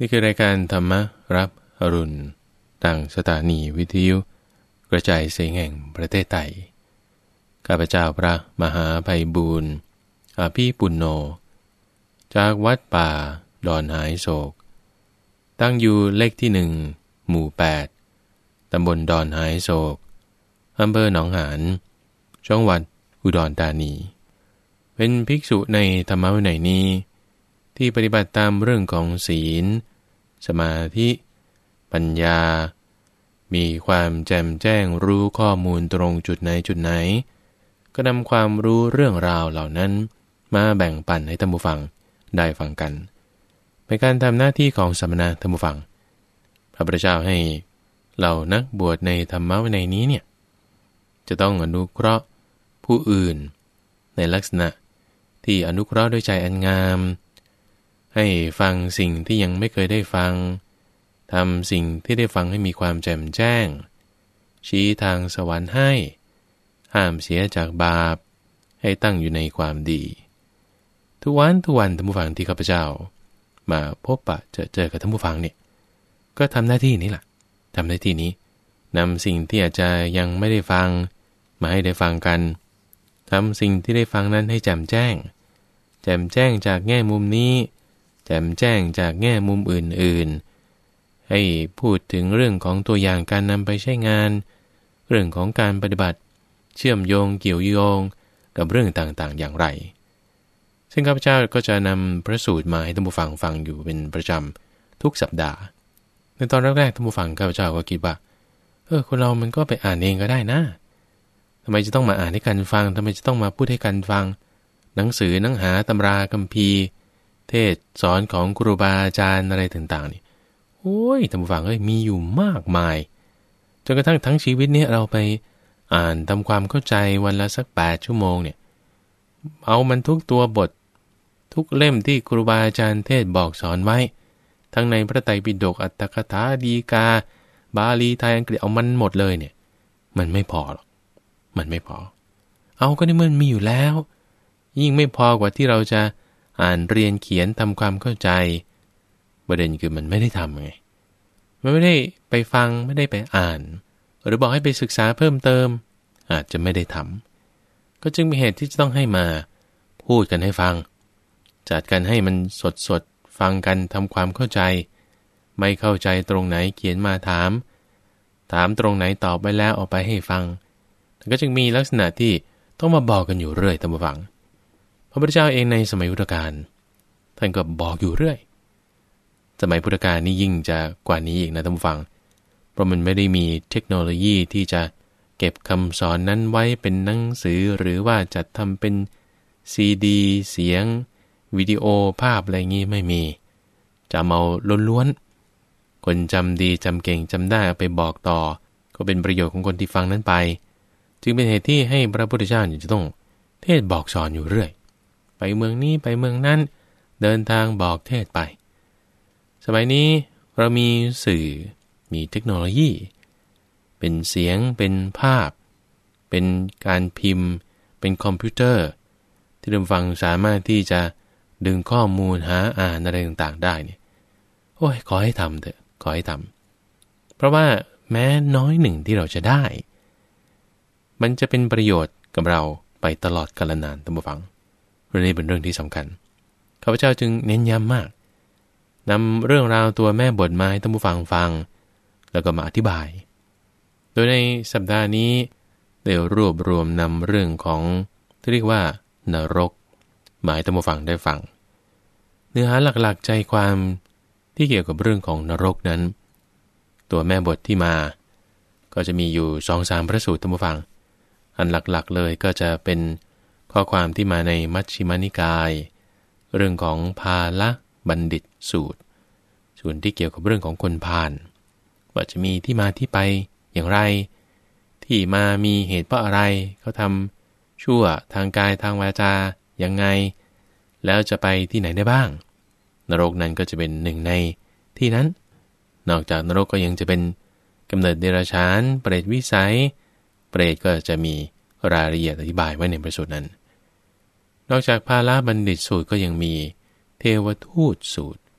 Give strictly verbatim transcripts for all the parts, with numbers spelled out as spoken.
นี่คือรายการธรรมรับอรุณทางสถานีวิทยุกระจายเสียงแห่งประเทศไทยข้าพเจ้าพระมหาไพบูลย์อาภีปุณโญจากวัดป่าดอนหายโศกตั้งอยู่เลขที่หนึ่งหมู่แปดตำบลดอนหายโศกอำเภอหนองหานจังหวัดอุดรธานีเป็นภิกษุในธรรมวินัยนี้ที่ปฏิบัติตามเรื่องของศีลสมาธิปัญญามีความแจ่มแจ้งรู้ข้อมูลตรงจุดไหนจุดไหนก็นำความรู้เรื่องราวเหล่านั้นมาแบ่งปันให้ท่านผู้ฟังได้ฟังกันเป็นการทำหน้าที่ของสมณะท่านผู้ฟังพระพุทธเจ้าให้เหล่านักบวชในธรรมวินัยนี้เนี่ยจะต้องอนุเคราะห์ผู้อื่นในลักษณะที่อนุเคราะห์ด้วยใจอันงามให้ฟังสิ่งที่ยังไม่เคยได้ฟังทำสิ่งที่ได้ฟังให้มีความแจ่มแจ้งชี้ทางสวรรค์ให้ห้ามเสียจากบาปให้ตั้งอยู่ในความดีทุกวันทุกวันท่านผู้ฟังที่ข้าพเจ้ามาพบปะเจอเจอกับท่านผู้ฟังเนี่ยก็ทำหน้าที่นี้แหละทำหน้าที่นี้นำสิ่งที่อาจจะยังไม่ได้ฟังมาให้ได้ฟังกันทำสิ่งที่ได้ฟังนั้นให้แจ่มแจ้งแจ่มแจ้งจากแง่มุมนี้แจ่มแจ้งจากแง่มุมอื่นๆให้พูดถึงเรื่องของตัวอย่างการนำไปใช้งานเรื่องของการปฏิบัติเชื่อมโยงเกี่ยวโยงกับเรื่องต่างๆอย่างไรซึ่งข้าพเจ้าก็จะนำพระสูตรมาให้ท่านผู้ฟังฟังอยู่เป็นประจำทุกสัปดาห์ในตอนแรกๆท่านผู้ฟังข้าพเจ้าก็คิดว่าเออคนเรามันก็ไปอ่านเองก็ได้นะทำไมจะต้องมาอ่านให้กันฟังทำไมจะต้องมาพูดให้กันฟังหนังสือหนังหาตำราคัมภีร์เทศสอนของครูบาอาจารย์อะไรต่างๆนี่โอ้ยท่านผู้ฟังเอ้ยมีอยู่มากมายจนกระทั่งทั้งชีวิตนี้เราไปอ่านทำความเข้าใจวันละสักแปดชั่วโมงเนี่ยเอามันทุกตัวบททุกเล่มที่ครูบาอาจารย์เทศบอกสอนไว้ทั้งในพระไตรปิฎกอัตถกถาดีกาบาลีไทยอังกฤษเอามันหมดเลยเนี่ยมันไม่พอหรอกมันไม่พอเอาก็นี่มันมีอยู่แล้วยิ่งไม่พอกว่าที่เราจะอ่านเรียนเขียนทำความเข้าใจประเด็นคือมันไม่ได้ทำไงมันไม่ได้ไปฟังไม่ได้ไปอ่านหรือบอกให้ไปศึกษาเพิ่มเติมอาจจะไม่ได้ทำก็จึงมีเหตุที่จะต้องให้มาพูดกันให้ฟังจัดกันให้มันสดสดฟังกันทำความเข้าใจไม่เข้าใจตรงไหนเขียนมาถามถามตรงไหนตอบไปแล้วเอาไปให้ฟังก็จึงมีลักษณะที่ต้องมาบอกกันอยู่เรื่อยท่านผู้ฟังพระพุทธเจ้าเองในสมัยพุทธกาลท่านก็บอกอยู่เรื่อยสมัยพุทธกาลนี่ยิ่งจะกว่านี้อีกนะท่านผู้ฟังเพราะมันไม่ได้มีเทคโนโลยีที่จะเก็บคำสอนนั้นไว้เป็นหนังสือหรือว่าจัดทำเป็นซีดีเสียงวิดีโอภาพอะไรงี้ไม่มีจะเอาล้วนๆคนจำดีจำเก่งจำได้เอาไปบอกต่อก็เป็นประโยชน์ของคนที่ฟังนั้นไปจึงเป็นเหตุที่ให้พระพุทธเจ้าจะต้องเทศบอกสอนอยู่เรื่อยไปเมืองนี้ไปเมืองนั้นเดินทางบอกเทศไปสมัยนี้เรามีสื่อมีเทคโนโลยีเป็นเสียงเป็นภาพเป็นการพิมพ์เป็นคอมพิวเตอร์ที่เราฟังสามารถที่จะดึงข้อมูลหาอ่านอะไรต่างๆได้เนี่ยโอ้ยขอให้ทำเถอะขอให้ทำเพราะว่าแม้น้อยหนึ่งที่เราจะได้มันจะเป็นประโยชน์กับเราไปตลอดกาลนานท่านผู้ฟังเรื่องนี้เป็นเรื่องที่สำคัญข้าพเจ้าจึงเน้นย้ำมากนำเรื่องราวตัวแม่บทมาให้ท่านผู้ฟังฟังแล้วก็มาอธิบายโดยในสัปดาห์นี้ได้รวบรวมนำเรื่องของที่เรียกว่านรกมาให้ท่านผู้ฟังได้ฟังเนื้อหาหลักๆใจความที่เกี่ยวกับเรื่องของนรกนั้นตัวแม่บทที่มาก็จะมีอยู่ สองถึงสาม พระสูตรท่านผู้ฟังอันหลักๆเลยก็จะเป็นข้อความที่มาในมัชฌิมนิกายเรื่องของพาลบัณฑิตสูตรส่วนที่เกี่ยวกับเรื่องของคนพาลว่าจะมีที่มาที่ไปอย่างไรที่มามีเหตุเพราะอะไรเขาทำชั่วทางกายทางวาจายังไงแล้วจะไปที่ไหนได้บ้างนรกนั้นก็จะเป็นหนึ่งในที่นั้นนอกจากนรกก็ยังจะเป็นกำเนิดเดรัจฉานเปรตวิสัยเปรตก็จะมีรายละเอียดอธิบายไว้ในพระสูตรนั้นนอกจากพาลบัณฑิตสูตรก็ยังมีเทวทูตสูตร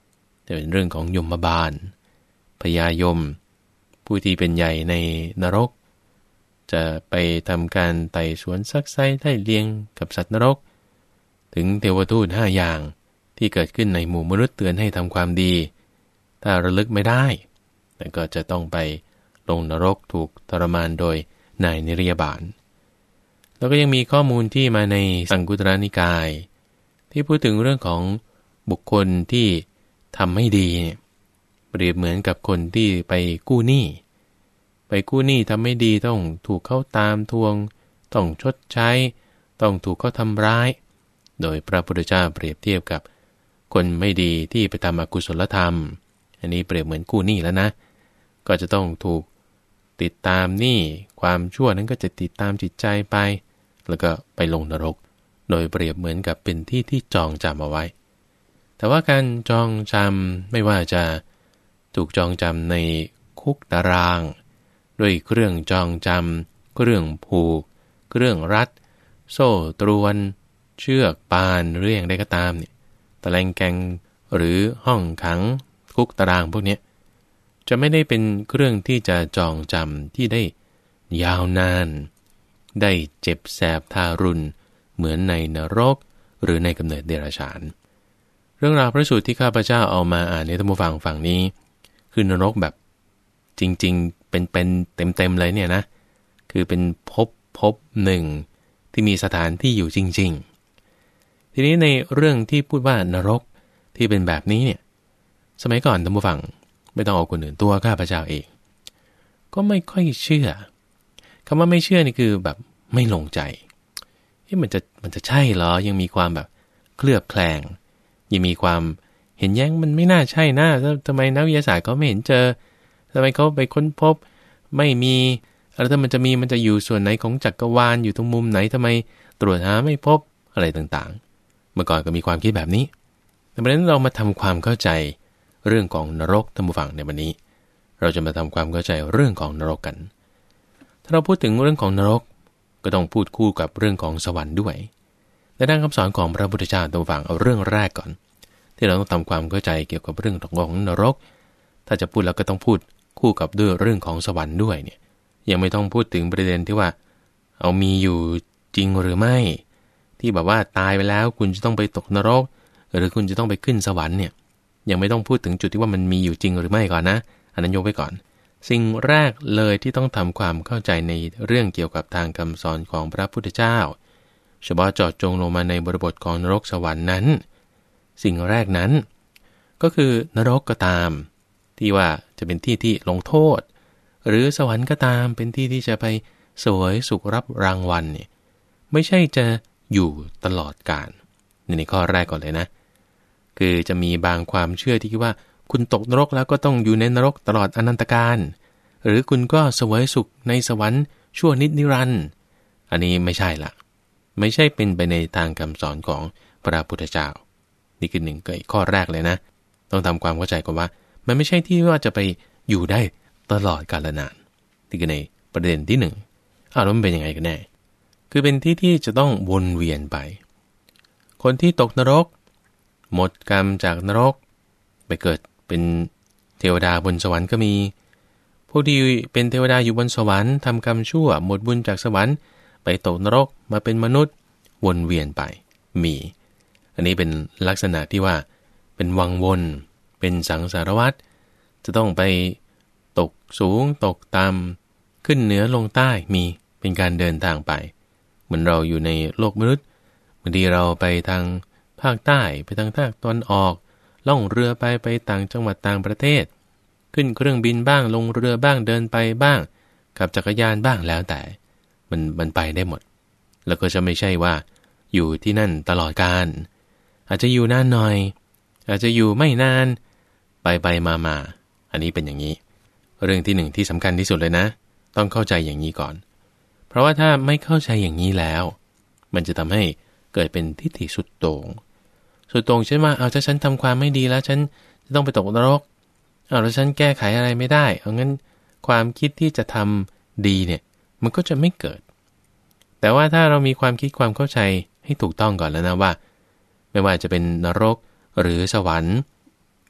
แต่เป็นเรื่องของยมบาลพญายมผู้ที่เป็นใหญ่ในนรกจะไปทำการไต่สวนซักไซ้ไล่เลียงกับสัตว์นรกถึงเทวทูตห้าอย่างที่เกิดขึ้นในหมู่มนุษย์เตือนให้ทำความดีถ้าระลึกไม่ได้แต่ก็จะต้องไปลงนรกถูกทรมานโดยนายนิรยาบาลแล้วก็ยังมีข้อมูลที่มาในสังกุตรนิกายที่พูดถึงเรื่องของบุคคลที่ทำไม่ดีเนี่ยเปรียบเหมือนกับคนที่ไปกู้หนี้ไปกู้หนี้ทำไม่ดีต้องถูกเขาตามทวงต้องชดใช้ต้องถูกเขาทำร้ายโดยพระพุทธเจ้าเปรียบเทียบกับคนไม่ดีที่ไปทำอกุศลธรรมอันนี้เปรียบเหมือนกู้หนี้แล้วนะก็จะต้องถูกติดตามหนี้ความชั่วนั้นก็จะติดตามจิตใจไปแล้วก็ไปลงนรกโดยเปรียบเหมือนกับเป็นที่ที่จองจำเอาไว้แต่ว่าการจองจำไม่ว่าจะถูกจองจำในคุกตารางด้วยเครื่องจองจำเครื่องผูกเครื่องรัดโซ่ตรวนเชือกปานหรืออย่างใดก็ตามเนี่ยตะแลงแกงหรือห้องขังคุกตารางพวกนี้จะไม่ได้เป็นเครื่องที่จะจองจำที่ได้ยาวนานได้เจ็บแสบทารุณเหมือนในนรกหรือในกำเนิดเดรัจฉานเรื่องราวพระสูตรที่ข้าพเจ้าเอามาอ่านในท่านผู้ฟังฝั่งนี้คือนรกแบบจริงๆเป็นๆเต็มๆเลยเนี่ยนะคือเป็นภพภพหนึ่งที่มีสถานที่อยู่จริงๆทีนี้ในเรื่องที่พูดว่านรกที่เป็นแบบนี้เนี่ยสมัยก่อนท่านผู้ฟังไม่ต้องเอาคนอื่นตัวข้าพเจ้าเองก็ไม่ค่อยเชื่อคำว่าไม่เชื่อนี่คือแบบไม่ลงใจที่มันจะมันจะใช่เหรอยังมีความแบบเคลือบแคลงยังมีความเห็นแย้งมันไม่น่าใช่นะทำไมนักวิทยาศาสตร์เขาไม่เห็นเจอทำไมเขาไปค้นพบไม่มีแล้วถ้ามันจะมีมันจะอยู่ส่วนไหนของจักรวาลอยู่ตรงมุมไหนทำไมตรวจหาไม่พบอะไรต่างๆเมื่อก่อนก็มีความคิดแบบนี้แต่ประเด็นเรามาทำความเข้าใจเรื่องของนรกท่านผู้ฟังในวันนี้เราจะมาทำความเข้าใจเรื่องของนรกกันถ้าเราพูดถึงเรื่องของนรกก็ต้องพูดคู่กับเรื่องของสวรรค์ด้วยในด้านคำสอนของพระพุทธเจ้าท่านผู้ฟังเอาเรื่องแรกก่อนที่เราต้องทำความเข้าใจเกี่ยวกับเรื่องของนรกถ้าจะพูดแล้วก็ต้องพูดคู่กับด้วยเรื่องของสวรรค์ด้วยเนี่ยยังไม่ต้องพูดถึงประเด็นที่ว่าเอามีอยู่จริงหรือไม่ที่แบบว่าตายไปแล้วคุณจะต้องไปตกนรกหรือคุณจะต้องไปขึ้นสวรรค์เนี่ยยังไม่ต้องพูดถึงจุดที่ว่ามันมีอยู่จริงหรือไม่ก่อนนะอันนั้นยกไว้ก่อนสิ่งแรกเลยที่ต้องทำความเข้าใจในเรื่องเกี่ยวกับทางคำสอนของพระพุทธเจ้าเฉพาะเจาะจงลงมาในบริบทของนรกสวรรค์นั้นสิ่งแรกนั้นก็คือนรกก็ตามที่ว่าจะเป็นที่ที่ลงโทษหรือสวรรค์ก็ตามเป็นที่ที่จะไปสวยสุขรับรางวัลเนี่ยไม่ใช่จะอยู่ตลอดกาลในข้อแรกก่อนเลยนะคือจะมีบางความเชื่อที่คิดว่าคุณตกนรกแล้วก็ต้องอยู่ในนรกตลอดอนันตกาลหรือคุณก็เสวยสุขในสวรรค์ชั่วนิจนิรันดร์อันนี้ไม่ใช่ละไม่ใช่เป็นไปในทางคำสอนของพระพุทธเจ้านี่คือหนึ่งเกิดข้อแรกเลยนะต้องทำความเข้าใจก่อนว่ามันไม่ใช่ที่ว่าจะไปอยู่ได้ตลอดกาลนานนี่คือในประเด็นที่หนึ่งอ้าวแล้วมันเป็นยังไงกันแน่คือเป็นที่ที่จะต้องวนเวียนไปคนที่ตกนรกหมดกรรมจากนรกไปเกิดเป็นเทวดาบนสวรรค์ก็มีผู้ที่เป็นเทวดาอยู่บนสวรรค์ทำกรรมชั่วหมดบุญจากสวรรค์ไปตกนรกมาเป็นมนุษย์วนเวียนไปมีอันนี้เป็นลักษณะที่ว่าเป็นวังวนเป็นสังสารวัฏจะต้องไปตกสูงตกต่ำขึ้นเหนือลงใต้มีเป็นการเดินทางไปเหมือนเราอยู่ในโลกมนุษย์บางทีเราไปทางภาคใต้ไปทางภาคตะวันออกล่องเรือไปไปต่างจังหวัดต่างประเทศขึ้นเครื่องบินบ้างลงเรือบ้างเดินไปบ้างขับจักรยานบ้างแล้วแต่มันมันไปได้หมดแล้วก็จะไม่ใช่ว่าอยู่ที่นั่นตลอดกาลอาจจะอยู่นานหน่อยอาจจะอยู่ไม่นานไปไปมามาอันนี้เป็นอย่างนี้เรื่องที่หนึ่งที่สำคัญที่สุดเลยนะต้องเข้าใจอย่างนี้ก่อนเพราะว่าถ้าไม่เข้าใจอย่างนี้แล้วมันจะทำให้เกิดเป็นทิฏฐิสุดโต่งสุดโต่งเช่นว่าเอาถ้าฉันทำความไม่ดีแล้วฉันจะต้องไปตกนรกเอาแล้วฉันแก้ไขอะไรไม่ได้เอางั้นความคิดที่จะทำดีเนี่ยมันก็จะไม่เกิดแต่ว่าถ้าเรามีความคิดความเข้าใจให้ถูกต้องก่อนแล้วนะว่าไม่ว่าจะเป็นนรกหรือสวรรค์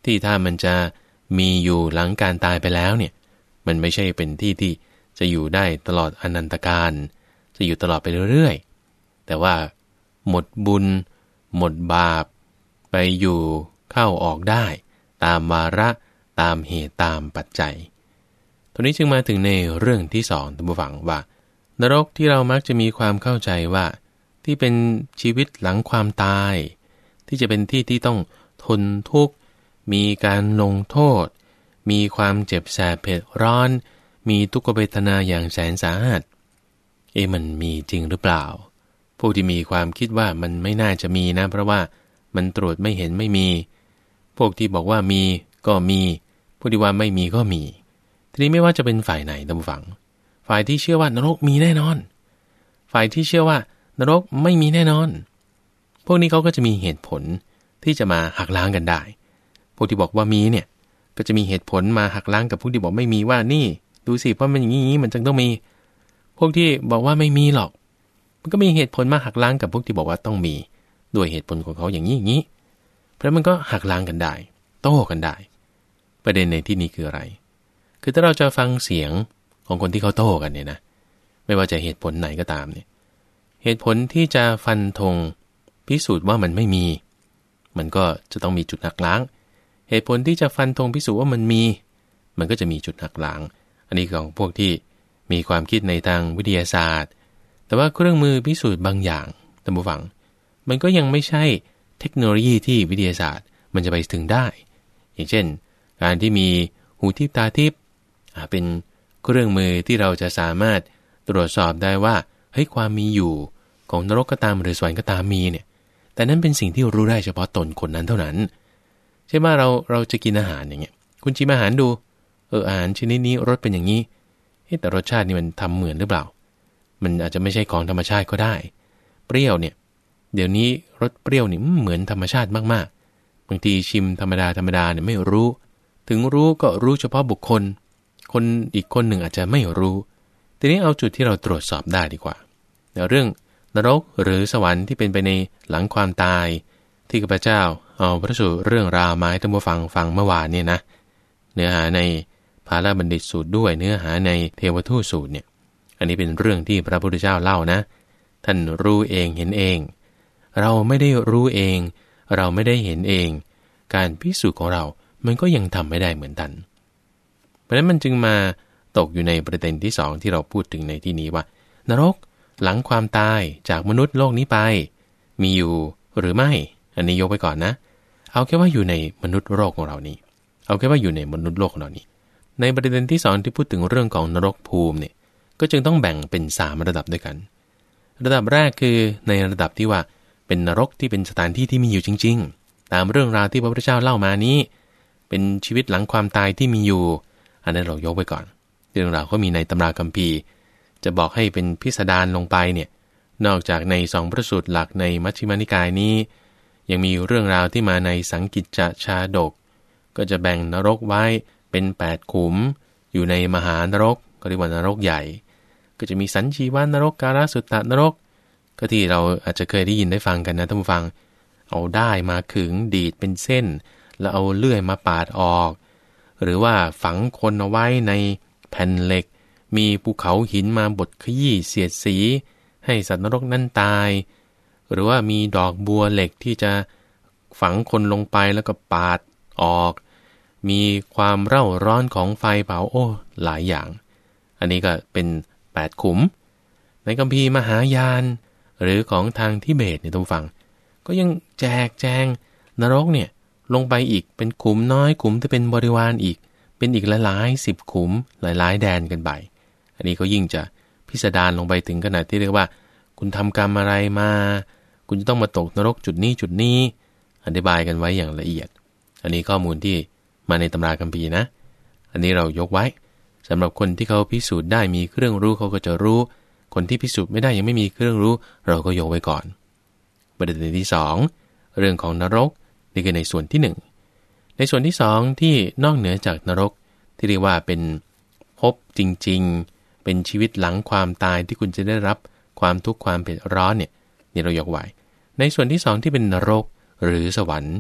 ที่ถ้ามันจะมีอยู่หลังการตายไปแล้วเนี่ยมันไม่ใช่เป็นที่ที่จะอยู่ได้ตลอดอนันตกาลจะอยู่ตลอดไปเรื่อยๆแต่ว่าหมดบุญหมดบาปไปอยู่เข้าออกได้ตามวาระตามเหตุตามปัจจัยตรงนี้จึงมาถึงในเรื่องที่สองท่านผู้ฟังว่านรกที่เรามักจะมีความเข้าใจว่าที่เป็นชีวิตหลังความตายที่จะเป็นที่ที่ต้องทนทุกข์มีการลงโทษมีความเจ็บแสบเผ็ดร้อนมีทุกขเวทนาอย่างแสนสาหัสเอ๊ะมันมีจริงหรือเปล่าพวกที่มีความคิดว่ามันไม่น่าจะมีนะเพราะว่ามันตรวจไม่เห็นไม่มีพวกที่บอกว่ามีก็มีพวกที่ว่าไม่มีก็มีทีนี้ไม่ว่าจะเป็นฝ่ายไหนท่านผู้ฟังฝ่ายที่เชื่อว่านรกมีแน่นอนฝ่ายที่เชื่อว่านรกไม่มีแน่นอนพวกนี้เขาก็จะมีเหตุผลที่จะมาหักล้างกันได้พวกที่บอกว่ามีเนี่ยก็จะมีเหตุผลมาหักล้างกับพวกที่บอกไม่มีว่านี่ดูสิเพราะมันอย่างนี้มันจึงต้องมีพวกที่บอกว่าไม่มีหรอกมันก็มีเหตุผลมาหักล้างกับพวกที่บอกว่าต้องมีด้วยเหตุผลของเขาอย่างนี้อย่างนี้เพราะมันก็หักล้างกันได้โต้กันได้ประเด็นในที่นี้คืออะไรคือถ้าเราจะฟังเสียงของคนที่เขาโต้กันเนี่ยนะไม่ว่าจะเหตุผลไหนก็ตามเนี่ยเหตุผลที่จะฟันธงพิสูจน์ว่ามันไม่มีมันก็จะต้องมีจุดหักล้างเหตุผลที่จะฟันธงพิสูจน์ว่ามันมีมันก็จะมีจุดหักล้างอันนี้ของพวกที่มีความคิดในทางวิทยาศาสตร์แต่ว่าเครื่องมือพิสูจน์บางอย่างท่านผู้ฟังมันก็ยังไม่ใช่เทคโนโลยีที่วิทยาศาสตร์มันจะไปถึงได้อย่างเช่นการที่มีหูทิพตาทิพเป็นเครื่องมือที่เราจะสามารถตรวจสอบได้ว่าเฮ้ยความมีอยู่ของนรกก็ตามหรือสวรรค์ก็ตามมีเนี่ยแต่นั้นเป็นสิ่งที่รู้ได้เฉพาะตนคนนั้นเท่านั้นใช่ไหมเราเราจะกินอาหารอย่างเงี้ยคุณชิมอาหารดูเอออาหารชนิดนี้รสเป็นอย่างนี้แต่รสชาตินี่มันทำเหมือนหรือเปล่ามันอาจจะไม่ใช่ของธรรมชาติก็ได้เปรี้ยวเนี่ยเดี๋ยวนี้รสเปรี้ยวนี่เหมือนธรรมชาติมากๆบางทีชิมธรรมดาธรรมดาเนี่ยไม่รู้ถึงรู้ก็รู้เฉพาะบุคคลคนอีกคนหนึ่งอาจจะไม่รู้ทีนี้เอาจุดที่เราตรวจสอบได้ดีกว่าเรื่องนรกหรือสวรรค์ที่เป็นไปในหลังความตายที่ข้าพเจ้าเอาพระสูตรเรื่องราวมาให้ท่านผู้ฟังฟังเมื่อวานเนี่ยนะเนื้อหาในภาลบัณฑิตสูตรด้วยเนื้อหาในเทวทูตสูตรเนี่ยอันนี้เป็นเรื่องที่พระพุทธเจ้าเล่านะท่านรู้เองเห็นเองเราไม่ได้รู้เองเราไม่ได้เห็นเองการพิสูจน์ของเรามันก็ยังทำไม่ได้เหมือนกันเพราะฉะนั้นมันจึงมาตกอยู่ในประเด็นที่สองที่เราพูดถึงในที่นี้ว่านรกหลังความตายจากมนุษย์โลกนี้ไปมีอยู่หรือไม่อันนี้ยกไปก่อนนะเอาแค่ว่าอยู่ในมนุษย์โลกของเรานี้เอาแค่ว่าอยู่ในมนุษย์โลกของเรานี้ในประเด็นที่สองที่พูดถึงเรื่องของนรกภูมิเนี่ยก็จึงต้องแบ่งเป็นสามระดับด้วยกันระดับแรกคือในระดับที่ว่าเป็นนรกที่เป็นสถานที่ที่มีอยู่จริงๆตามเรื่องราวที่พระพุทธเจ้าเล่ามานี้เป็นชีวิตหลังความตายที่มีอยู่อันนั้นเรายกไปก่อนเรื่องราวก็มีในตำราคัมภีร์จะบอกให้เป็นพิสดารลงไปเนี่ยนอกจากในสองพระสูตรหลักในมัชฌิมานิกายนี้ยังมีเรื่องราวที่มาในสังกิจจชาดกก็จะแบ่งนรกไว้เป็นแปดขุมอยู่ในมหานรกก็เรียกว่านรกใหญ่ก็จะมีสัญชีวานรกการสุตตนรกก็ที่เราอาจจะเคยได้ยินได้ฟังกันนะท่านผู้ฟังเอาด้ายมาขึงดีดเป็นเส้นแล้วเอาเลื่อยมาปาดออกหรือว่าฝังคนเอาไว้ในแผ่นเหล็กมีภูเขาหินมาบดขยี้เสียดสีให้สัตว์นรกนั้นตายหรือว่ามีดอกบัวเหล็กที่จะฝังคนลงไปแล้วก็ปาดออกมีความเร่าร้อนของไฟเผาโอ้หลายอย่างอันนี้ก็เป็นแปดขุมในคัมภีร์มหายานหรือของทางทิเบตเนี่ยท่านผู้ฟังก็ยังแจกแจงนรกเนี่ยลงไปอีกเป็นขุมน้อยขุมที่เป็นบริวารอีกเป็นอีกหลายๆสิบขุมหลายๆแดนกันไปอันนี้ก็ยิ่งจะพิสดารลงไปถึงขนาดที่เรียกว่าคุณทำกรรมอะไรมาคุณจะต้องมาตกนรกจุดนี้จุดนี้อธิบายกันไว้อย่างละเอียดอันนี้ข้อมูลที่มาในตำราคัมภีร์นะอันนี้เรายกไว้สำหรับคนที่เขาพิสูจน์ได้มีเครื่องรู้เขาก็จะรู้คนที่พิสูจน์ไม่ได้ยังไม่มีเครื่องรู้เราก็ยกไว้ก่อนประเด็นที่สองเรื่องของนรกนี่คือในส่วนที่หนึ่งในส่วนที่สองที่นอกเหนือจากนรกที่เรียกว่าเป็นภพจริงๆเป็นชีวิตหลังความตายที่คุณจะได้รับความทุกข์ความเผ็ดร้อนเนี่ยนี่เรายกไว้ในส่วนที่สองที่เป็นนรกหรือสวรรค์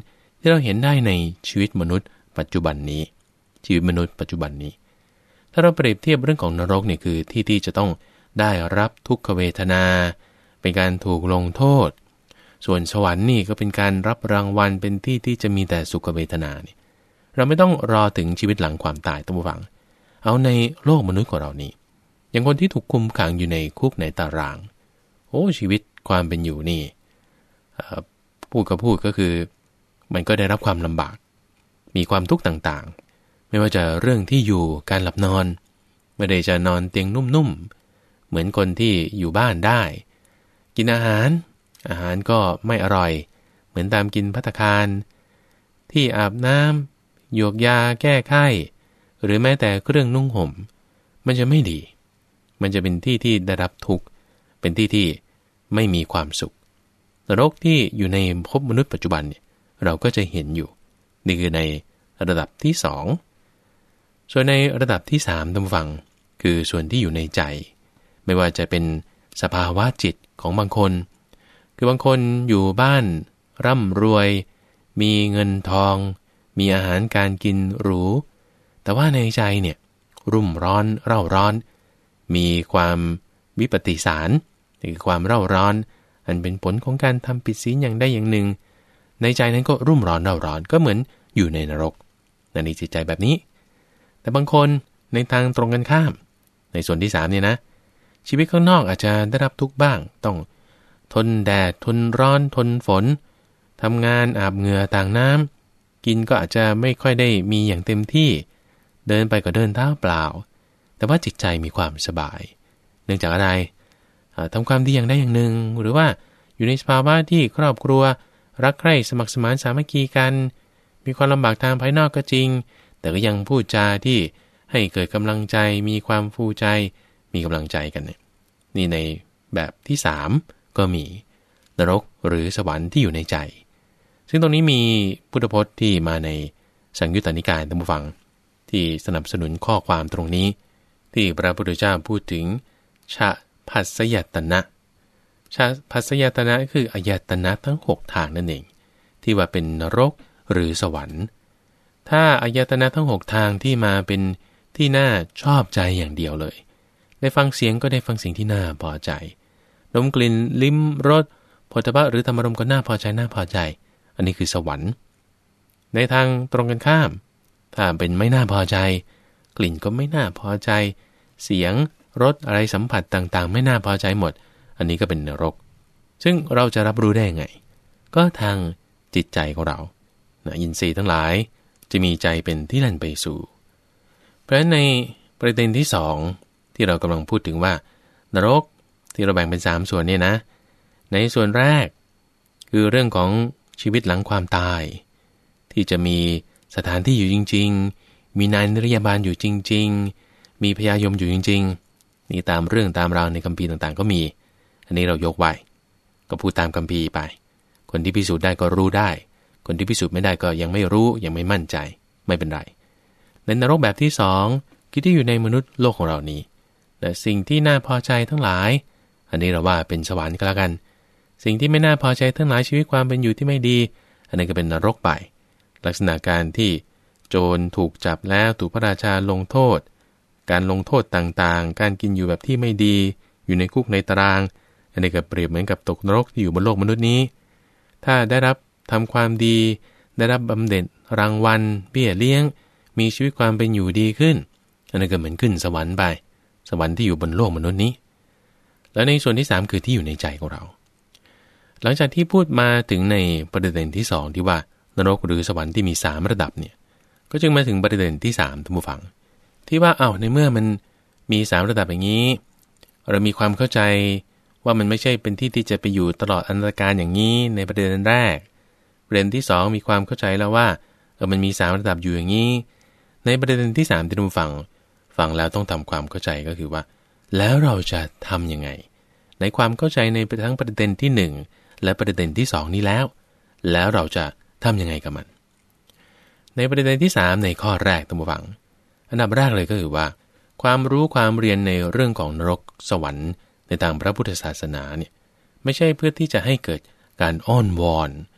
ที่เราเห็นได้ในชีวิตมนุษย์ปัจจุบันนี้ชีวิตมนุษย์ปัจจุบันนี้ถ้าเราเปรียบเทียบเรื่องของนรกเนี่ยคือที่ที่จะต้องได้รับทุกขเวทนาเป็นการถูกลงโทษส่วนสวรรค์นี่ก็เป็นการรับรางวัลเป็นที่ที่จะมีแต่สุขเวทนาเนี่ยเราไม่ต้องรอถึงชีวิตหลังความตายต้องฟังเอาในโลกมนุษย์ของเรานี่อย่างคนที่ถูกคุมขังอยู่ในคุกในตารางโอ้ชีวิตความเป็นอยู่นี่พูดก็พูดก็คือมันก็ได้รับความลำบากมีความทุกข์ต่างๆไม่ว่าจะเรื่องที่อยู่การหลับนอนไม่ได้จะนอนเตียงนุ่มๆเหมือนคนที่อยู่บ้านได้กินอาหารอาหารก็ไม่อร่อยเหมือนตามกินภัตตาคารที่อาบน้ำหยวกยาแก้ไข้หรือแม้แต่เครื่องนุ่งห่มมันจะไม่ดีมันจะเป็นที่ที่ได้รับทุกข์เป็นที่ที่ไม่มีความสุขนรกที่อยู่ในภพมนุษย์ปัจจุบันเนี่ยเราก็จะเห็นอยู่นี่คือในระดับที่สองส่วนในระดับที่สามท่านผู้ฟังคือส่วนที่อยู่ในใจไม่ว่าจะเป็นสภาวะจิตของบางคนคือบางคนอยู่บ้านร่ำรวยมีเงินทองมีอาหารการกินหรูแต่ว่าในใจเนี่ยรุ่มร้อนเร่าร้อนมีความวิปฏิสารคือความเร่าร้อนอันเป็นผลของการทำผิดศีลอย่างใดอย่างหนึ่งในใจนั้นก็รุ่มร้อนเร่าร้อนก็เหมือนอยู่ในนรกนั่นในจิตใจแบบนี้แต่บางคนในทางตรงกันข้ามในส่วนที่สามเนี่ยนะชีวิตข้างนอกอาจจะได้รับทุกข์บ้างต้องทนแดดทนร้อนทนฝนทำงานอาบเหงื่อต่างน้ำกินก็อาจจะไม่ค่อยได้มีอย่างเต็มที่เดินไปก็เดินเท้าเปล่าแต่ว่าจิตใจมีความสบายเนื่องจากอะไรทำความดีอย่างใดอย่างหนึ่งหรือว่าอยู่ในสภาวะที่ครอบครัวรักใคร่สมัครสมานสามัคคีกันมีความลำบากทางภายนอกก็จริงแต่ก็ยังพูดจาที่ให้เกิดกำลังใจมีความฟูใจมีกำลังใจกันเนี่ยนี่ในแบบที่สามก็มีนรกหรือสวรรค์ที่อยู่ในใจซึ่งตรงนี้มีพุทธพจน์ที่มาในสังยุตตนิกายท่านผู้ฟังที่สนับสนุนข้อความตรงนี้ที่พระพุทธเจ้าพูดถึงชะภัสสยตนะชะภัสสยตนะคืออายตนะทั้งหกทางนั่นเองที่ว่าเป็นนรกหรือสวรรค์ถ้าอายตนะทั้งหกทางที่มาเป็นที่น่าชอบใจอย่างเดียวเลยได้ฟังเสียงก็ได้ฟังสิ่งที่น่าพอใจดมกลิ่นลิ้มรสโผฏฐัพพะหรือธรรมารมณ์ก็น่าพอใจน่าพอใจอันนี้คือสวรรค์ในทางตรงกันข้ามถ้าเป็นไม่น่าพอใจกลิ่นก็ไม่น่าพอใจเสียงรสอะไรสัมผัสต่างๆไม่น่าพอใจหมดอันนี้ก็เป็นนรกซึ่งเราจะรับรู้ได้ไงก็ทางจิตใจของเรานะอินทรีย์ทั้งหลายจะมีใจเป็นที่นั่นไปสู่เพราะฉะนั้นในประเด็นที่สองที่เรากำลังพูดถึงว่านรกที่เราแบ่งเป็นสามส่วนเนี่ยนะในส่วนแรกคือเรื่องของชีวิตหลังความตายที่จะมีสถานที่อยู่จริงๆมีนายนิรยาบาลอยู่จริงๆมีพญายมอยู่จริงๆนี่ตามเรื่องตามราวในคัมภีร์ต่างๆก็มีอันนี้เรายกไว้ก็พูดตามคัมภีร์ไปคนที่พิสูจน์ได้ก็รู้ได้คนที่พิสูจน์ไม่ได้ก็ยังไม่รู้ยังไม่มั่นใจไม่เป็นไรในนรกแบบที่สองคือที่อยู่ในมนุษย์โลกของเรานี้แต่สิ่งที่น่าพอใจทั้งหลายอันนี้เราว่าเป็นสวรรค์ก็แล้วกันสิ่งที่ไม่น่าพอใจทั้งหลายชีวิตความเป็นอยู่ที่ไม่ดีอันนี้ก็เป็นนรกไปลักษณะการที่โจรถูกจับแล้วถูกพระราชาลงโทษการลงโทษต่างๆการกินอยู่แบบที่ไม่ดีอยู่ในคุกในตารางอันนี้ก็เปรียบเหมือนกับตกนรกที่อยู่บนโลกมนุษย์นี้ถ้าได้รับทำความดีได้รับบำเหน็จรางวัลเบี้ยเลี้ยงมีชีวิตความเป็นอยู่ดีขึ้นอันนี้ก็เหมือนขึ้นสวรรค์ไปสวรรค์ที่อยู่บนโลกมนุษย์นี้แล้วในส่วนที่สามคือที่อยู่ในใจของเราหลังจากที่พูดมาถึงในประเด็นที่สองที่ว่านรกหรือสวรรค์ที่มีสามระดับเนี่ยก็จึงมาถึงประเด็นที่สามท่านผู้ฟังที่ว่าอ้าวในเมื่อมันมีสามระดับอย่างนี้เรามีความเข้าใจว่ามันไม่ใช่เป็นที่ที่จะไปอยู่ตลอดอนันตกาลอย่างนี้ในประเด็นแรกประเด็นที่สองมีความเข้าใจแล้วว่าเออมันมีสามระดับอยู่อย่างนี้ในประเด็นที่สามที่ท่านผู้ฟังฟังแล้วต้องทำความเข้าใจก็คือว่าแล้วเราจะทำยังไงในความเข้าใจในทั้งประเด็นที่หนึ่งและประเด็นที่สองนี้แล้วแล้วเราจะทำยังไงกับมันในประเด็นที่สามในข้อแรกท่านผู้ฟังอันดับแรกเลยก็คือว่าความรู้ความเรียนในเรื่องของนรกสวรรค์ในทางพระพุทธศาสนาเนี่ยไม่ใช่เพื่อที่จะให้เกิดการอ้อนวอนไ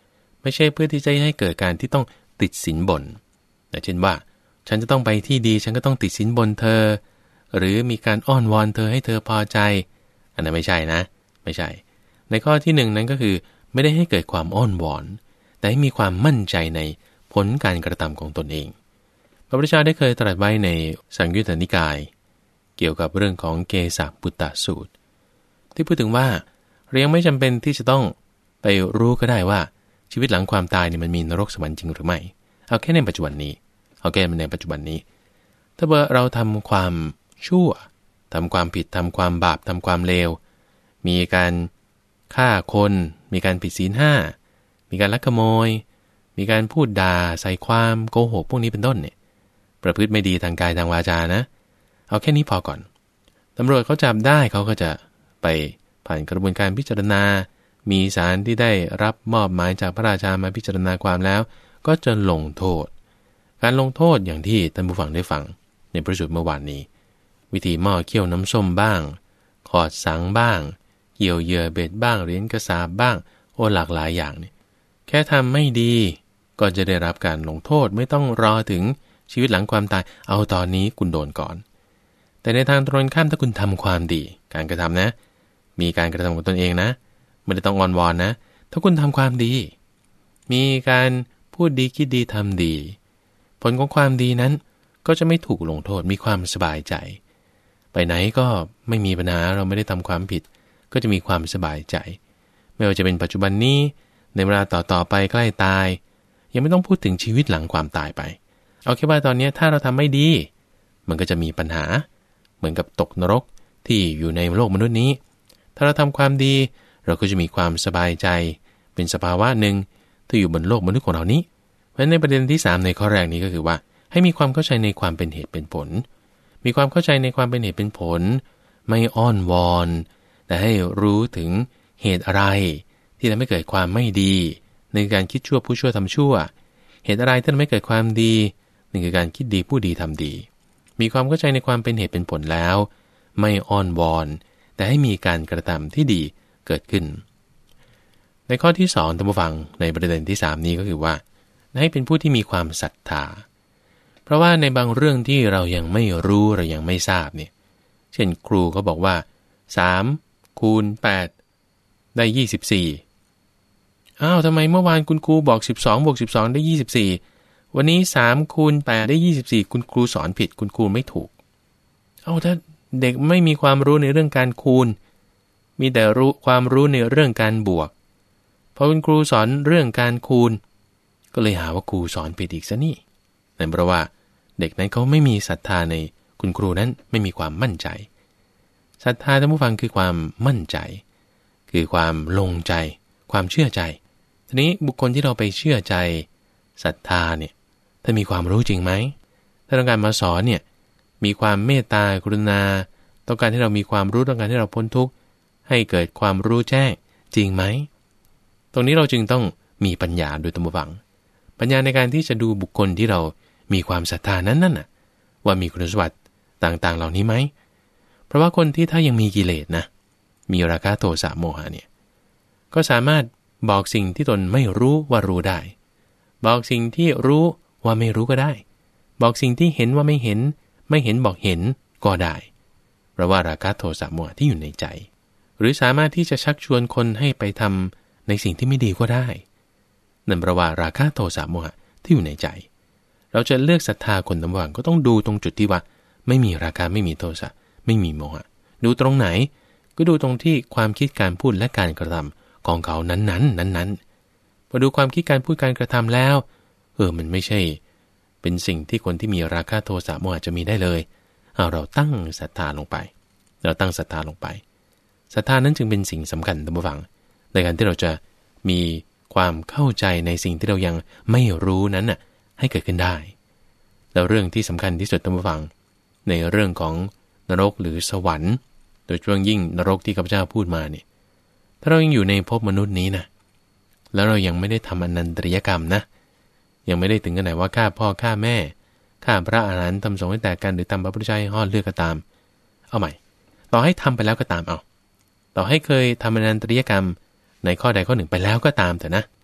ไม่ใช่เพื่อที่จะให้เกิดการที่ต้องติดสินบนแต่เช่นว่าฉันจะต้องไปที่ดีฉันก็ต้องติดสินบนเธอหรือมีการอ้อนวอนเธอให้เธอพอใจอันนั้นไม่ใช่นะไม่ใช่ในข้อที่หนึ่งนั้นก็คือไม่ได้ให้เกิดความอ้อนวอนแต่ให้มีความมั่นใจในผลการกระทำของตนเองพระพุทธเจ้าได้เคยตรัสไว้ในสังยุตตนิกายเกี่ยวกับเรื่องของเกสะปุตตสูตรที่พูดถึงว่าเรายังไม่จำเป็นที่จะต้องไปรู้ก็ได้ว่าชีวิตหลังความตายเนี่ยมันมีนรกสวรรค์จริงหรือไม่เอาแค่ในปัจจุบันนี้เอาแค่ในปัจจุบันนี้ถ้าเราทำความชั่วทำความผิดทำความบาปทำความเลวมีการฆ่าคนมีการผิดศีลห้ามีการลักขโมยมีการพูดด่าใส่ความโกหกพวกนี้เป็นต้นเนี่ยประพฤติไม่ดีทางกายทางวาจานะเอาแค่นี้พอก่อนตำรวจเขาจับได้เขาก็จะไปผ่านกระบวนการพิจารณามีศาลที่ได้รับมอบหมายจากพระราชามาพิจารณาความแล้วก็จะลงโทษการลงโทษอย่างที่ท่านผู้ฟังได้ฟังในพระสูตรเมื่อวานนี้วิธีหม้อเคี่ยวน้ำส้มบ้างขอดสังบ้างเกี่ยวเหยื่อเบ็ดบ้างเหรียญกระสาบบ้างโอ้หลากหลายอย่างนี่แค่ทำไม่ดีก็จะได้รับการลงโทษไม่ต้องรอถึงชีวิตหลังความตายเอาตอนนี้คุณโดนก่อนแต่ในทางตรงข้ามถ้าคุณทำความดีการกระทำนะมีการกระทำของตนเองนะไม่ได้ต้องอ้อนวอนนะถ้าคุณทำความดีมีการพูดดีคิดดีทำดีผลของความดีนั้นก็จะไม่ถูกลงโทษมีความสบายใจไปไหนก็ไม่มีปัญหาเราไม่ได้ทำความผิดก็จะมีความสบายใจไม่ว่าจะเป็นปัจจุบันนี้ในเวลาต่อๆไปใกล้ตายยังไม่ต้องพูดถึงชีวิตหลังความตายไปเอาแค่ว่าตอนนี้ถ้าเราทำไม่ดีมันก็จะมีปัญหาเหมือนกับตกนรกที่อยู่ในโลกมนุษย์นี้ถ้าเราทำความดีเราก็จะมีความสบายใจเป็นสภาวะหนึ่งที่อยู่บนโลกมนุษย์ของเรานี้เพราะฉะนั้นในประเด็นที่สามในข้อแรกนี้ก็คือว่าให้มีความเข้าใจในความเป็นเหตุเป็นผลมีความเข้าใจในความเป็นเหตุเป็นผลไม่อ้อนวอนแต่ให้รู้ถึงเหตุอะไรที่ทำให้เกิดความไม่ดีในการคิดชั่วผู้ชั่วทำชั่วเหตุอะไรที่ทำให้เกิดความดีนี่คือการคิดดีผู้ดีทำดีมีความเข้าใจในความเป็นเหตุเป็นผลแล้วไม่อ้อนวอนแต่ให้มีการกระทำที่ดีเกิดขึ้นในข้อที่สองท่านผู้ฟังในประเด็นที่สามนี้ก็คือว่าให้เป็นผู้ที่มีความศรัทธาเพราะว่าในบางเรื่องที่เรายังไม่รู้เรายังไม่ทราบเนี่ยเช่นครูเขาบอกว่าสามคูณแปดได้ยี่สิบสี่อ้าวทำไมเมื่อวานคุณครูบอกสิบสองบวกสิบสองได้ยี่สิบสี่วันนี้สามคูณแปดได้ยี่สิบสี่คุณครูสอนผิดคุณครูไม่ถูกเอ้าถ้าเด็กไม่มีความรู้ในเรื่องการคูณมีแต่รู้ความรู้ในเรื่องการบวกพอคุณครูสอนเรื่องการคูณก็เลยหาว่าครูสอนผิดอีกซะนี่นั่นเพราะว่าเด็กนั้นเขาไม่มีศรัทธาในคุณครูนั้นไม่มีความมั่นใจศรัทธาท่านผู้ฟังคือความมั่นใจคือความลงใจความเชื่อใจทีนี้บุคคลที่เราไปเชื่อใจศรัทธาเนี่ยถ้ามีความรู้จริงไหมถ้าต้องการมาสอนเนี่ยมีความเมตตากรุณาต้องการให้เรามีความรู้ต้องการให้เราพ้นทุกข์ให้เกิดความรู้แจ้งจริงไหมตรงนี้เราจึงต้องมีปัญญาโดยตรงฟังปัญญาในการที่จะดูบุคคลที่เรามีความศรัทธานั้นนั่นน่ะว่ามีคุณสมบัติต่างๆเหล่านี้ไหมเพราะว่าคนที่ถ้ายังมีกิเลสนะมีราคะโทสะโมหะเนี่ยก็สามารถบอกสิ่งที่ตนไม่รู้ว่ารู้ได้บอกสิ่งที่รู้ว่าไม่รู้ก็ได้บอกสิ่งที่เห็นว่าไม่เห็นไม่เห็นบอกเห็นก็ได้เพราะว่าราคะโทสะโมหะที่อยู่ในใจหรือสามารถที่จะชักชวนคนให้ไปทำในสิ่งที่ไม่ดีก็ได้นั่นเพราะว่าราคะโทสะโมหะที่อยู่ในใจเราจะเลือกศรัทธาคนต่างๆก็ต้องดูตรงจุดที่ว่าไม่มีราคะไม่มีโทสะไม่มีโมหะดูตรงไหนก็ดูตรงที่ความคิดการพูดและการกระทำของเขานั้นๆนั้นๆพอดูความคิดการพูดการกระทำแล้วเออมันไม่ใช่เป็นสิ่งที่คนที่มีราคะโทสะโมหะจะมีได้เลยเอาเราตั้งศรัทธาลงไปเราตั้งศรัทธาลงไปศรัทธานั้นจึงเป็นสิ่งสำคัญท่านผู้ฟังในการที่เราจะมีความเข้าใจในสิ่งที่เรายังไม่รู้นั้นน่ะให้เกิดขึ้นได้แล้วเรื่องที่สำคัญที่สุดท่านผู้ฟังในเรื่องของนรกหรือสวรรค์โดยเฉพาะยิ่งนรกที่ข้าพเจ้าพูดมาเนี่ยถ้าเรายังอยู่ในภพมนุษย์นี้นะแล้วเรายังไม่ได้ทำอนันตริยกรรมนะยังไม่ได้ถึงขนาดว่าฆ่าพ่อฆ่าแม่ฆ่าพระอรหันต์ทำสงฆ์ให้แตกกันหรือทำพระพุทธเจ้าให้ห่อเลือดก็ตามเอาใหม่ต่อให้ทำไปแล้วก็ตามเอาต่อให้เคยทำอนันตริยกรรมในข้อใดข้อหนึ่งไปแล้วก็ตามแต่นะ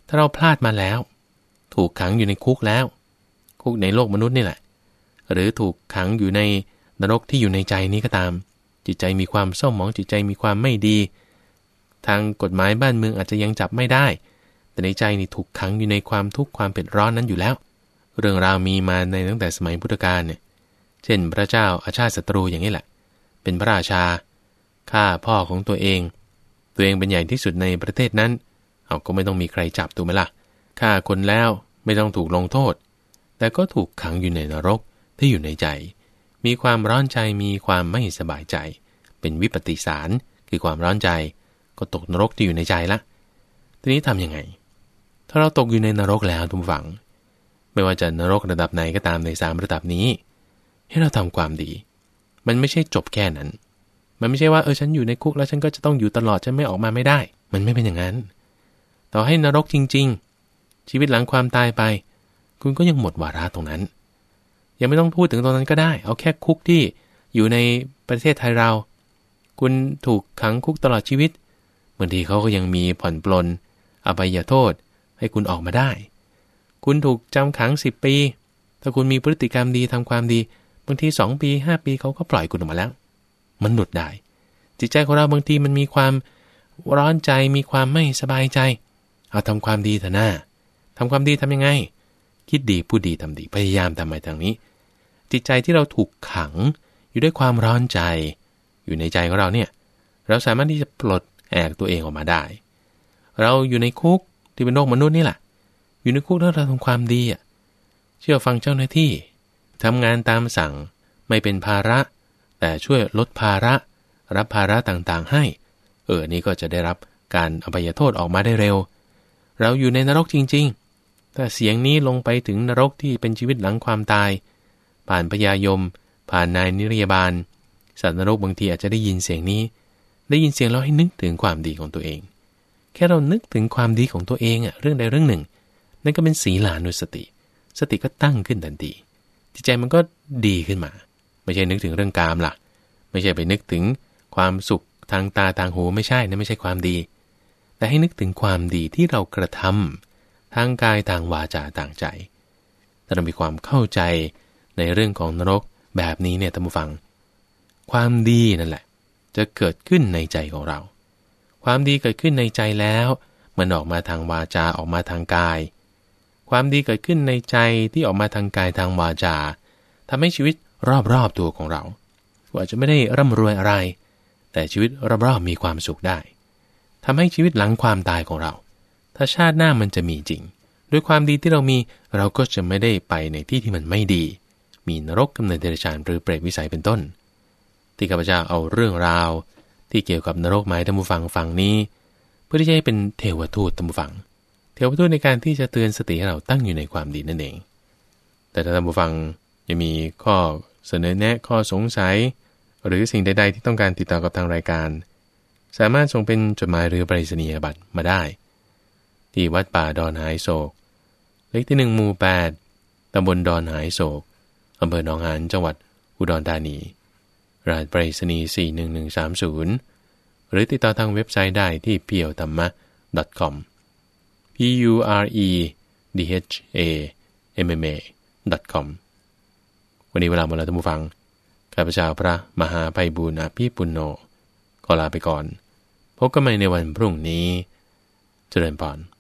ถ้าเราพลาดมาแล้วถูกขังอยู่ในคุกแล้วคุกในโลกมนุษย์นี่แหละหรือถูกขังอยู่ในนรกที่อยู่ในใจนี้ก็ตามจิตใจมีความเศร้าหมองจิตใจมีความไม่ดีทางกฎหมายบ้านเมืองอาจจะยังจับไม่ได้แต่ในใจนี่ถูกขังอยู่ในความทุกข์ความเผ็ดร้อนนั้นอยู่แล้วเรื่องราวมีมาในตั้งแต่สมัยพุทธกาลเนี่ยเช่นพระเจ้าอาชาติศัตรูอย่างนี้แหละเป็นพระราชาฆ่าพ่อของตัวเองตัวเองเป็นใหญ่ที่สุดในประเทศนั้นเอาก็ไม่ต้องมีใครจับถูกไหมล่ะฆ่าคนแล้วไม่ต้องถูกลงโทษแต่ก็ถูกขังอยู่ในนรกที่อยู่ในใจมีความร้อนใจมีความไม่สบายใจเป็นวิปฏิสารคือความร้อนใจก็ตกนรกที่อยู่ในใจละทีนี้ทำยังไงถ้าเราตกอยู่ในนรกแล้วทุกฝังไม่ว่าจะนรกระดับไหนก็ตามในสามระดับนี้ให้เราทำความดีมันไม่ใช่จบแค่นั้นมันไม่ใช่ว่าเออฉันอยู่ในคุกแล้วฉันก็จะต้องอยู่ตลอดฉันไม่ออกมาไม่ได้มันไม่เป็นอย่างนั้นต่อให้นรกจริงๆชีวิตหลังความตายไปคุณก็ยังหมดวาระตรงนั้นยังไม่ต้องพูดถึงตรงนั้นก็ได้เอาแค่คุกที่อยู่ในประเทศไทยเราคุณถูกขังคุกตลอดชีวิตบางทีเขาก็ยังมีผ่อนปลนอภัยโทษให้คุณออกมาได้คุณถูกจำขังสิบปีถ้าคุณมีพฤติกรรมดีทำความดีบางทีสองปีห้าปีเขาก็ปล่อยคุณออกมาแล้วมันหลุดได้จิตใจของเราบางทีมันมีความร้อนใจมีความไม่สบายใจเอาทำความดีเถอะหน้าทำความดีทำยังไงคิดดีพูดดีทำดีพยายามทำไปทางนี้จิตใจที่เราถูกขังอยู่ด้วยความร้อนใจอยู่ในใจของเราเนี่ยเราสามารถที่จะปลดแอกตัวเองออกมาได้เราอยู่ในคุกที่เป็นโลกมนุษย์นี่แหละอยู่ในคุกถ้าเราทำความดีอ่ะเชื่อฟังเจ้าหน้าที่ทำงานตามสั่งไม่เป็นภาระแต่ช่วยลดภาระรับภาระต่างๆให้เออนี่ก็จะได้รับการอภัยโทษออกมาได้เร็วเราอยู่ในนรกจริงๆถ้าเสียงนี้ลงไปถึงนรกที่เป็นชีวิตหลังความตายผ่านพญายมผ่านนายนิรยาบาลสัตว์นรกบางทีอาจจะได้ยินเสียงนี้ได้ยินเสียงเราให้นึกถึงความดีของตัวเองแค่เรานึกถึงความดีของตัวเองอะเรื่องใดเรื่องหนึ่งนั่นก็เป็นศีลานุสติสติก็ตั้งขึ้นทันทีจิตใจมันก็ดีขึ้นมาไม่ใช่นึกถึงเรื่องกามล่ะไม่ใช่ไปนึกถึงความสุขทางตาทางหูไม่ใช่นั่นไม่ใช่ความดีแต่ให้นึกถึงความดีที่เรากระทำทางกายทางวาจาทางใจถ้าเรามีความเข้าใจในเรื่องของนรกแบบนี้เนี่ยท่านผู้ฟังความดีนั่นแหละจะเกิดขึ้นในใจของเราความดีเกิดขึ้นในใจแล้วมันออกมาทางวาจาออกมาทางกายความดีเกิดขึ้นในใจที่ออกมาทางกายทางวาจาทำให้ชีวิตรอบๆตัวของเราอาจจะไม่ได้ร่ำรวยอะไรแต่ชีวิตรอบๆมีความสุขได้ทำให้ชีวิตหลังความตายของเราถ้าชาติหน้ามันจะมีจริงด้วยความดีที่เรามีเราก็จะไม่ได้ไปในที่ที่มันไม่ดีมีนรกกำเนิดเดรัจฉานหรือเปรตวิสัยเป็นต้นที่ข้าพเจ้าเอาเรื่องราวที่เกี่ยวกับนรกมาให้ท่านผู้ฟังฟังนี้เพื่อที่จะให้เป็นเทวทูตท่านผู้ฟังเทวทูตในการที่จะเตือนสติให้เราตั้งอยู่ในความดีนั่นเองแต่ถ้าท่านผู้ฟังยังมีข้อเสนอแนะข้อสงสัยหรือสิ่งใดๆที่ต้องการติดต่อกับทางรายการสามารถส่งเป็นจดหมายหรือไปรษณียบัตรมาได้ที่วัดป่าดอนหายโศกเลขที่หนึ่งหมู่แปดตำบลดอนหายโศกอำเภอหนองหานจังหวัดอุดรธานีรหัสไปรษณีย์สี่หนึ่งหนึ่งสามศูนย์หรือติดต่อทางเว็บไซต์ได้ที่ พี แอล ธรรมะ ดอท คอม พี ยู อาร์ อี ดี เอช เอ เอ็ม เอ็ม เอ ดอท คอม วันนี้เวลาหมดแล้วท่านผู้ฟังข้าพเจ้าพระมหาไพบูลย์อภิปุณโญขอลาไปก่อนพบกันใหม่ในวันพรุ่งนี้เจริญพร